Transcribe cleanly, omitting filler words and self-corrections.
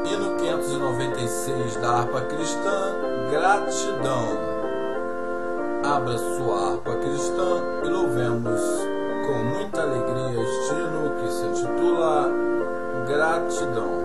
Hino 596 da harpa cristã, gratidão. Abra sua harpa cristã e louvemos com muita alegria este hino que se intitula Gratidão.